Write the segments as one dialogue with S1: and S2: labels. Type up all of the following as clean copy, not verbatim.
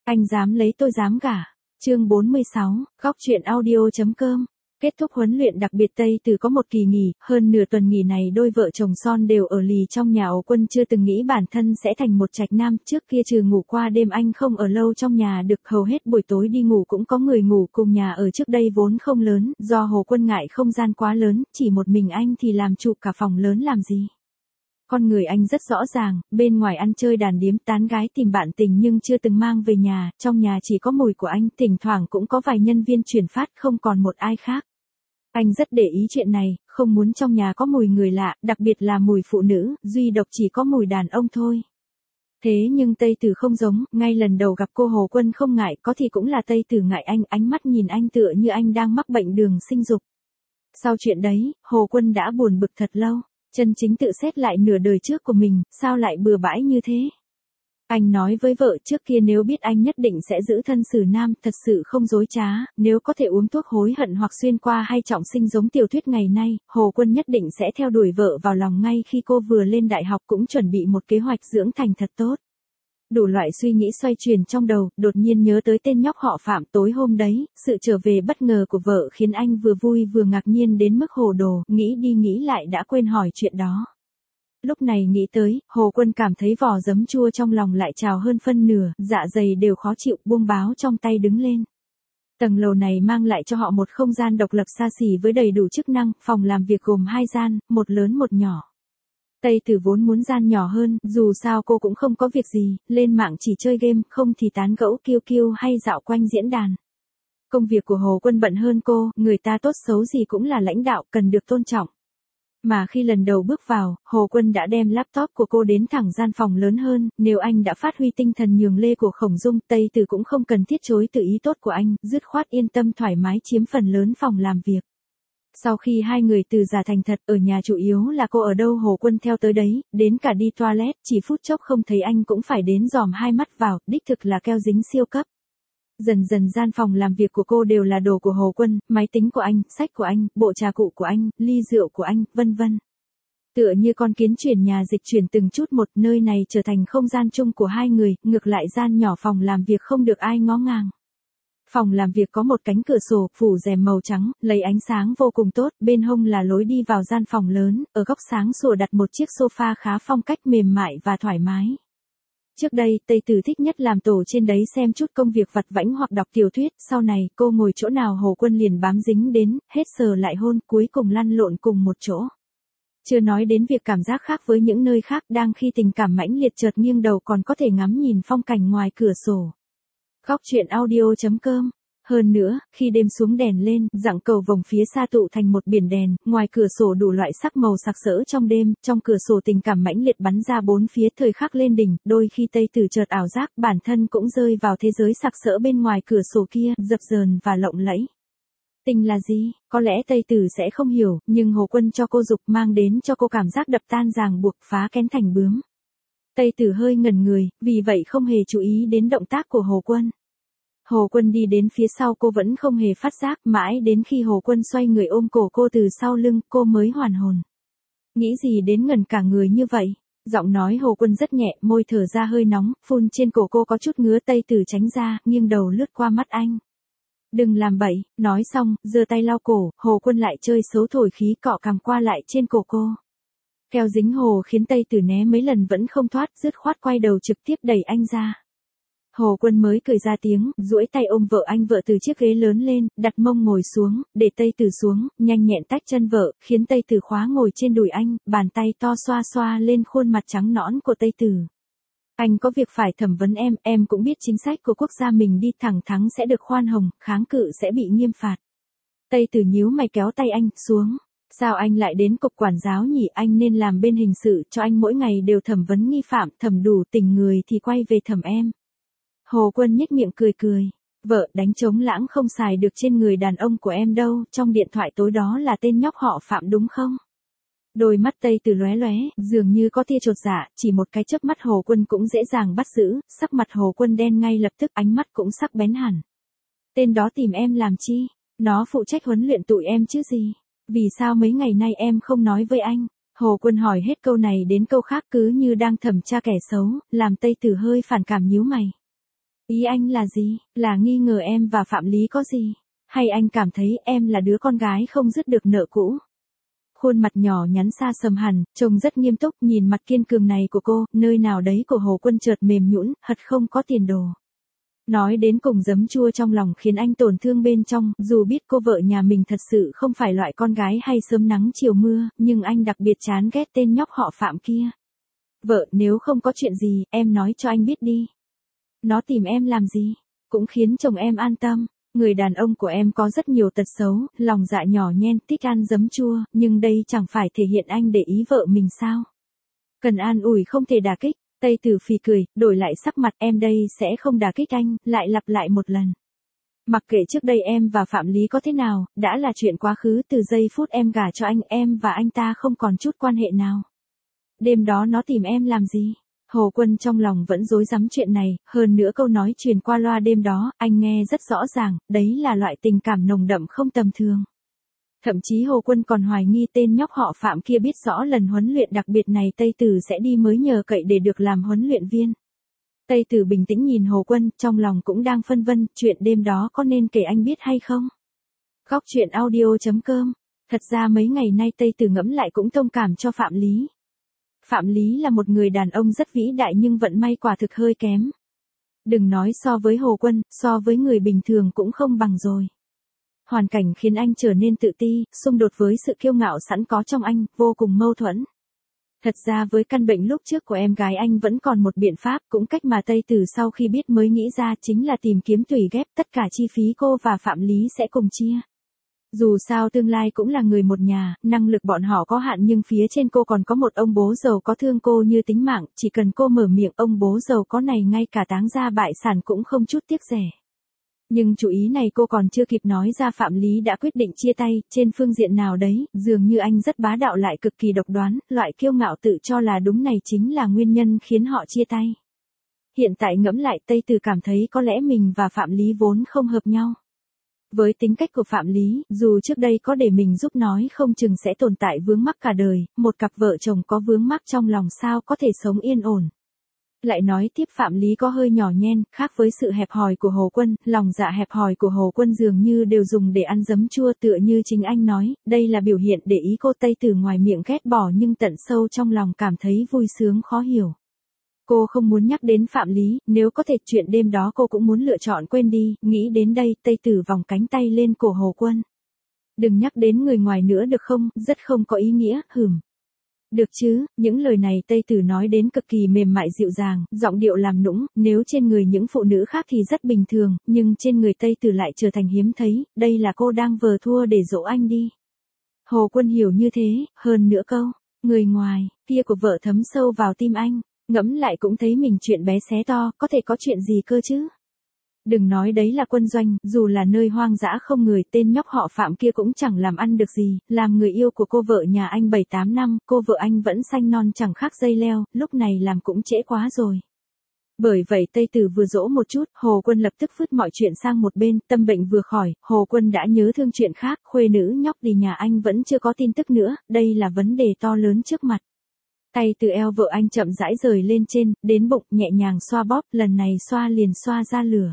S1: Anh dám lấy tôi dám gả. Chương 46, góc truyện audio.com. Kết thúc huấn luyện đặc biệt Tây Từ có một kỳ nghỉ, hơn nửa tuần nghỉ này đôi vợ chồng son đều ở lì trong nhà. Ổ Quân chưa từng nghĩ bản thân sẽ thành một trạch nam, trước kia trừ ngủ qua đêm anh không ở lâu trong nhà được, hầu hết buổi tối đi ngủ cũng có người ngủ cùng nhà. Ở trước đây vốn không lớn, do Hồ Quân ngại không gian quá lớn, chỉ một mình anh thì làm chủ cả phòng lớn làm gì. Con người anh rất rõ ràng, bên ngoài ăn chơi đàn điếm tán gái tìm bạn tình nhưng chưa từng mang về nhà, trong nhà chỉ có mùi của anh, thỉnh thoảng cũng có vài nhân viên chuyển phát, không còn một ai khác. Anh rất để ý chuyện này, không muốn trong nhà có mùi người lạ, đặc biệt là mùi phụ nữ, duy độc chỉ có mùi đàn ông thôi. Thế nhưng Tây Từ không giống, ngay lần đầu gặp cô Hồ Quân không ngại, có thì cũng là Tây Từ ngại anh, ánh mắt nhìn anh tựa như anh đang mắc bệnh đường sinh dục. Sau chuyện đấy, Hồ Quân đã buồn bực thật lâu. Chân chính tự xét lại nửa đời trước của mình, sao lại bừa bãi như thế? Anh nói với vợ trước kia nếu biết anh nhất định sẽ giữ thân xử nam, thật sự không dối trá, nếu có thể uống thuốc hối hận hoặc xuyên qua hay trọng sinh giống tiểu thuyết ngày nay, Hồ Quân nhất định sẽ theo đuổi vợ vào lòng ngay khi cô vừa lên đại học, cũng chuẩn bị một kế hoạch dưỡng thành thật tốt. Đủ loại suy nghĩ xoay chuyển trong đầu, đột nhiên nhớ tới tên nhóc họ Phạm tối hôm đấy, sự trở về bất ngờ của vợ khiến anh vừa vui vừa ngạc nhiên đến mức hồ đồ, nghĩ đi nghĩ lại đã quên hỏi chuyện đó. Lúc này nghĩ tới, Hồ Quân cảm thấy vỏ giấm chua trong lòng lại trào hơn phân nửa, dạ dày đều khó chịu, buông báo trong tay đứng lên. Tầng lầu này mang lại cho họ một không gian độc lập xa xỉ với đầy đủ chức năng, phòng làm việc gồm 2 gian, một lớn một nhỏ. Tây Từ vốn muốn gian nhỏ hơn, dù sao cô cũng không có việc gì, lên mạng chỉ chơi game, không thì tán gẫu kiêu kiêu hay dạo quanh diễn đàn. Công việc của Hồ Quân bận hơn cô, người ta tốt xấu gì cũng là lãnh đạo, cần được tôn trọng. Mà khi lần đầu bước vào, Hồ Quân đã đem laptop của cô đến thẳng gian phòng lớn hơn, nếu anh đã phát huy tinh thần nhường lê của Khổng Dung, Tây Từ cũng không cần thiết chối từ ý tốt của anh, dứt khoát yên tâm thoải mái chiếm phần lớn phòng làm việc. Sau khi hai người từ giả thành thật, ở nhà chủ yếu là cô ở đâu Hồ Quân theo tới đấy, đến cả đi toilet, chỉ phút chốc không thấy anh cũng phải đến dòm hai mắt vào, đích thực là keo dính siêu cấp. Dần dần gian phòng làm việc của cô đều là đồ của Hồ Quân, máy tính của anh, sách của anh, bộ trà cụ của anh, ly rượu của anh, vân vân. Tựa như con kiến chuyển nhà dịch chuyển từng chút một, nơi này trở thành không gian chung của hai người, ngược lại gian nhỏ phòng làm việc không được ai ngó ngàng. Phòng làm việc có một cánh cửa sổ, phủ rèm màu trắng, lấy ánh sáng vô cùng tốt, bên hông là lối đi vào gian phòng lớn, ở góc sáng sủa đặt một chiếc sofa khá phong cách mềm mại và thoải mái. Trước đây, Tây Từ thích nhất làm tổ trên đấy xem chút công việc vặt vãnh hoặc đọc tiểu thuyết, sau này, cô ngồi chỗ nào Hồ Quân liền bám dính đến, hết sờ lại hôn, cuối cùng lăn lộn cùng một chỗ. Chưa nói đến việc cảm giác khác với những nơi khác, đang khi tình cảm mãnh liệt chợt nghiêng đầu còn có thể ngắm nhìn phong cảnh ngoài cửa sổ. Góc truyện audio.com. Hơn nữa, khi đêm xuống đèn lên, dặng cầu vồng phía xa tụ thành một biển đèn, ngoài cửa sổ đủ loại sắc màu sặc sỡ trong đêm, trong cửa sổ tình cảm mãnh liệt bắn ra bốn phía thời khắc lên đỉnh, đôi khi Tây Từ chợt ảo giác bản thân cũng rơi vào thế giới sặc sỡ bên ngoài cửa sổ kia, dập dờn và lộng lẫy. Tình là gì? Có lẽ Tây Từ sẽ không hiểu, nhưng Hồ Quân cho cô dục mang đến cho cô cảm giác đập tan ràng buộc phá kén thành bướm. Tây Từ hơi ngẩn người, vì vậy không hề chú ý đến động tác của Hồ Quân. Hồ Quân đi đến phía sau cô vẫn không hề phát giác, mãi đến khi Hồ Quân xoay người ôm cổ cô từ sau lưng, cô mới hoàn hồn. Nghĩ gì đến ngẩn cả người như vậy? Giọng nói Hồ Quân rất nhẹ, môi thở ra hơi nóng, phun trên cổ cô có chút ngứa. Tây Từ tránh ra, nghiêng đầu lướt qua mắt anh. Đừng làm bậy, nói xong, giơ tay lau cổ, Hồ Quân lại chơi xấu thổi khí cọ cằm qua lại trên cổ cô. Keo dính hồ khiến Tây Từ né mấy lần vẫn không thoát, dứt khoát quay đầu trực tiếp đẩy anh ra. Hồ Quân mới cười ra tiếng, duỗi tay ôm vợ anh, vợ từ chiếc ghế lớn lên, đặt mông ngồi xuống, để Tây Từ xuống, nhanh nhẹn tách chân vợ, khiến Tây Từ khóa ngồi trên đùi anh, bàn tay to xoa xoa lên khuôn mặt trắng nõn của Tây Từ. Anh có việc phải thẩm vấn em cũng biết chính sách của quốc gia mình, đi thẳng thắng sẽ được khoan hồng, kháng cự sẽ bị nghiêm phạt. Tây Từ nhíu mày kéo tay anh xuống. Sao anh lại đến cục quản giáo nhỉ, anh nên làm bên hình sự, cho anh mỗi ngày đều thẩm vấn nghi phạm, thẩm đủ tình người thì quay về thẩm em. Hồ Quân nhếch miệng cười cười. Vợ, đánh trống lãng không xài được trên người đàn ông của em đâu, trong điện thoại tối đó là tên nhóc họ Phạm đúng không? Đôi mắt Tây Từ lóe lóe, dường như có tia chột dạ, chỉ một cái chớp mắt Hồ Quân cũng dễ dàng bắt giữ, sắc mặt Hồ Quân đen ngay lập tức, ánh mắt cũng sắc bén hẳn. Tên đó tìm em làm chi? Nó phụ trách huấn luyện tụi em chứ gì? Vì sao mấy ngày nay em không nói với anh? Hồ Quân hỏi hết câu này đến câu khác cứ như đang thẩm tra kẻ xấu, làm Tây Từ hơi phản cảm nhíu mày. Ý anh là gì? Là nghi ngờ em và Phạm Lý có gì? Hay anh cảm thấy em là đứa con gái không dứt được nợ cũ? Khuôn mặt nhỏ nhắn xa sầm hẳn, trông rất nghiêm túc, nhìn mặt kiên cường này của cô, nơi nào đấy của Hồ Quân chợt mềm nhũn, hật không có tiền đồ. Nói đến cùng giấm chua trong lòng khiến anh tổn thương bên trong, dù biết cô vợ nhà mình thật sự không phải loại con gái hay sớm nắng chiều mưa, nhưng anh đặc biệt chán ghét tên nhóc họ Phạm kia. Vợ, nếu không có chuyện gì, em nói cho anh biết đi. Nó tìm em làm gì? Cũng khiến chồng em an tâm. Người đàn ông của em có rất nhiều tật xấu, lòng dạ nhỏ nhen, thích ăn giấm chua, nhưng đây chẳng phải thể hiện anh để ý vợ mình sao? Cần an ủi không thể đả kích. Tây Tử phì cười, đổi lại sắc mặt, em đây sẽ không đả kích anh, lại lặp lại một lần. Mặc kệ trước đây em và Phạm Lý có thế nào, đã là chuyện quá khứ, từ giây phút em gả cho anh, em và anh ta không còn chút quan hệ nào. Đêm đó nó tìm em làm gì? Hồ Quân trong lòng vẫn rối rắm chuyện này, hơn nữa câu nói truyền qua loa đêm đó, anh nghe rất rõ ràng, đấy là loại tình cảm nồng đậm không tầm thường. Thậm chí Hồ Quân còn hoài nghi tên nhóc họ Phạm kia biết rõ lần huấn luyện đặc biệt này Tây Tử sẽ đi mới nhờ cậy để được làm huấn luyện viên. Tây Tử bình tĩnh nhìn Hồ Quân, trong lòng cũng đang phân vân, chuyện đêm đó có nên kể anh biết hay không? Góc truyện audio.com. Thật ra mấy ngày nay Tây Tử ngẫm lại cũng thông cảm cho Phạm Lý. Phạm Lý là một người đàn ông rất vĩ đại nhưng vận may quả thực hơi kém. Đừng nói so với Hồ Quân, so với người bình thường cũng không bằng rồi. Hoàn cảnh khiến anh trở nên tự ti, xung đột với sự kiêu ngạo sẵn có trong anh, vô cùng mâu thuẫn. Thật ra với căn bệnh lúc trước của em gái anh vẫn còn một biện pháp, cũng cách mà Tây Tử sau khi biết mới nghĩ ra, chính là tìm kiếm tùy ghép, tất cả chi phí cô và Phạm Lý sẽ cùng chia. Dù sao tương lai cũng là người một nhà, năng lực bọn họ có hạn nhưng phía trên cô còn có một ông bố giàu có thương cô như tính mạng, chỉ cần cô mở miệng ông bố giàu có này ngay cả táng gia bại sản cũng không chút tiếc rẻ. Nhưng chủ ý này cô còn chưa kịp nói ra Phạm Lý đã quyết định chia tay, trên phương diện nào đấy, dường như anh rất bá đạo lại cực kỳ độc đoán, loại kiêu ngạo tự cho là đúng này chính là nguyên nhân khiến họ chia tay. Hiện tại ngẫm lại Tây Tử cảm thấy có lẽ mình và Phạm Lý vốn không hợp nhau. Với tính cách của Phạm Lý, dù trước đây có để mình giúp nói không chừng sẽ tồn tại vướng mắc cả đời, một cặp vợ chồng có vướng mắc trong lòng sao có thể sống yên ổn. Lại nói tiếp Phạm Lý có hơi nhỏ nhen, khác với sự hẹp hòi của Hồ Quân, lòng dạ hẹp hòi của Hồ Quân dường như đều dùng để ăn giấm chua tựa như chính anh nói, đây là biểu hiện để ý cô. Tây Tử ngoài miệng ghét bỏ nhưng tận sâu trong lòng cảm thấy vui sướng khó hiểu. Cô không muốn nhắc đến Phạm Lý, nếu có thể chuyện đêm đó cô cũng muốn lựa chọn quên đi, nghĩ đến đây Tây Tử vòng cánh tay lên cổ Hồ Quân. Đừng nhắc đến người ngoài nữa được không, rất không có ý nghĩa, Được chứ, những lời này Tây Tử nói đến cực kỳ mềm mại dịu dàng, giọng điệu làm nũng, nếu trên người những phụ nữ khác thì rất bình thường, nhưng trên người Tây Tử lại trở thành hiếm thấy, đây là cô đang vờ thua để dỗ anh đi. Hồ Quân hiểu như thế, hơn nữa câu, người ngoài, kia của vợ thấm sâu vào tim anh, ngẫm lại cũng thấy mình chuyện bé xé to, có thể có chuyện gì cơ chứ? Đừng nói đấy là quân doanh, dù là nơi hoang dã không người, tên nhóc họ Phạm kia cũng chẳng làm ăn được gì, làm người yêu của cô vợ nhà anh 7-8 năm, cô vợ anh vẫn xanh non chẳng khác dây leo, lúc này làm cũng trễ quá rồi. Bởi vậy Tây Tử vừa dỗ một chút, Hồ Quân lập tức vứt mọi chuyện sang một bên, tâm bệnh vừa khỏi, Hồ Quân đã nhớ thương chuyện khác, khuê nữ nhóc đi nhà anh vẫn chưa có tin tức nữa, đây là vấn đề to lớn trước mặt. Tay từ eo vợ anh chậm rãi rời lên trên, đến bụng, nhẹ nhàng xoa bóp, lần này xoa liền xoa ra lửa.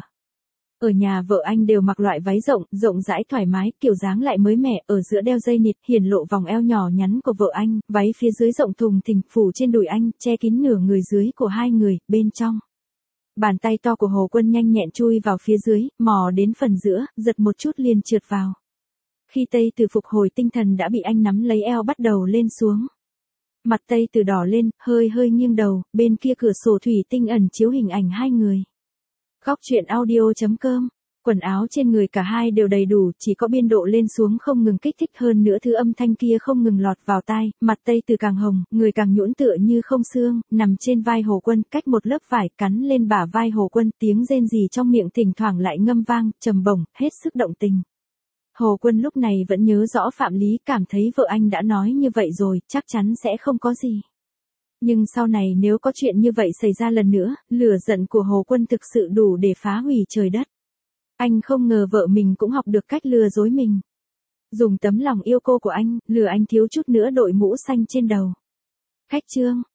S1: Ở nhà vợ anh đều mặc loại váy rộng rãi thoải mái, kiểu dáng lại mới mẻ, ở giữa đeo dây nịt, hiển lộ vòng eo nhỏ nhắn của vợ anh, váy phía dưới rộng thùng thình, phủ trên đùi anh, che kín nửa người dưới của hai người, bên trong. Bàn tay to của Hồ Quân nhanh nhẹn chui vào phía dưới, mò đến phần giữa, giật một chút liền trượt vào. Khi Tây Tử phục hồi tinh thần đã bị anh nắm lấy eo bắt đầu lên xuống. Mặt Tây Tử đỏ lên, hơi nghiêng đầu, bên kia cửa sổ thủy tinh ẩn chiếu hình ảnh hai người. Góc truyện audio.com. Quần áo trên người cả hai đều đầy đủ, chỉ có biên độ lên xuống không ngừng kích thích, hơn nữa thứ âm thanh kia không ngừng lọt vào tai, mặt Tây Tử càng hồng, người càng nhũn tựa như không xương, nằm trên vai Hồ Quân, cách một lớp vải cắn lên bả vai Hồ Quân, tiếng rên rỉ trong miệng thỉnh thoảng lại ngâm vang, trầm bổng, hết sức động tình. Hồ Quân lúc này vẫn nhớ rõ Phạm Lý, cảm thấy vợ anh đã nói như vậy rồi, chắc chắn sẽ không có gì. Nhưng sau này nếu có chuyện như vậy xảy ra lần nữa, lửa giận của Hồ Quân thực sự đủ để phá hủy trời đất. Anh không ngờ vợ mình cũng học được cách lừa dối mình. Dùng tấm lòng yêu cô của anh, lừa anh thiếu chút nữa đội mũ xanh trên đầu. Khách chương.